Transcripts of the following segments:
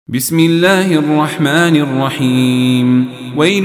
بسم الله الرحمن الرحيم. ويل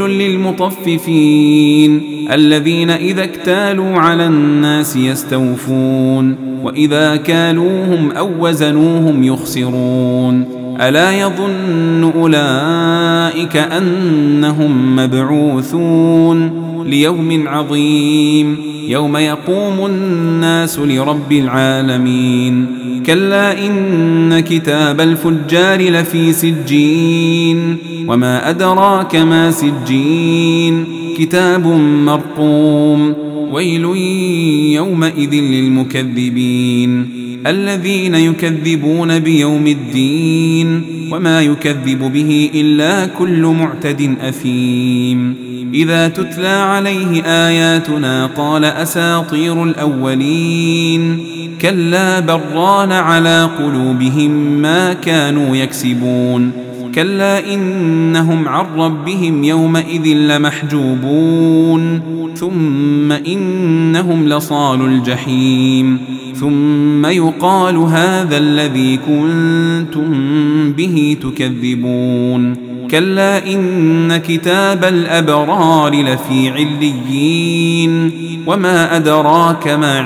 للمطففين الذين إذا اكتالوا على الناس يستوفون وإذا كالوهم أو وزنوهم يخسرون. ألا يظن أولئك أنهم مبعوثون ليوم عظيم يوم يقوم الناس لرب العالمين. كلا إن كتاب الفجار لفي سجين وما أدراك ما سجين كتاب مرقوم. ويل يومئذ للمكذبين الذين يكذبون بيوم الدين وما يكذب به إلا كل معتد أثيم. إذا تتلى عليه آياتنا قال أساطير الأولين. كلا بران على قلوبهم ما كانوا يكسبون. كلا إنهم عن ربهم يومئذ لمحجوبون. ثم إنهم لصال الجحيم. ثم يقال هذا الذي كنتم به تكذبون. كلا إن كتاب الأبرار لفي عليين وما أدراك ما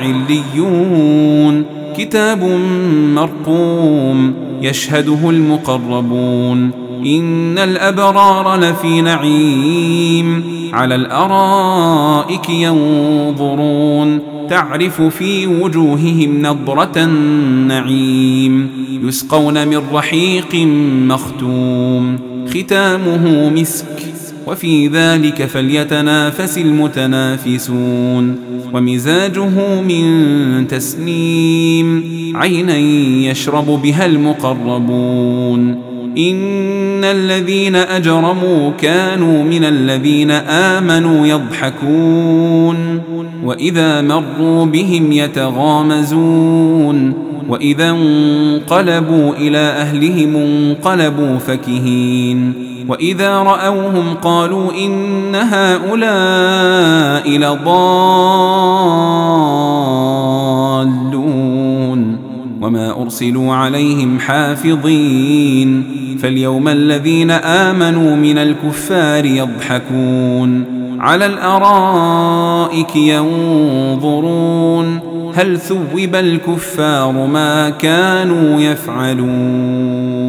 عليون كتاب مرقوم يشهده المقربون. إن الأبرار لفي نعيم على الأرائك ينظرون تعرف في وجوههم نضرة النعيم. يسقون من رحيق مختوم ختامه مسك وفي ذلك فليتنافس المتنافسون. ومزاجه من تسنيم عينا يشرب بها المقربون. إن الذين أجرموا كانوا من الذين آمنوا يضحكون وإذا مروا بهم يتغامزون وإذا انقلبوا إلى أهلهم انقلبوا فكهين. وإذا رأوهم قالوا إن هؤلاء لضالون وما أرسلوا عليهم حافظين. فاليوم الذين آمنوا من الكفار يضحكون على الأرائك ينظرون هل ثوب الكفار ما كانوا يفعلون.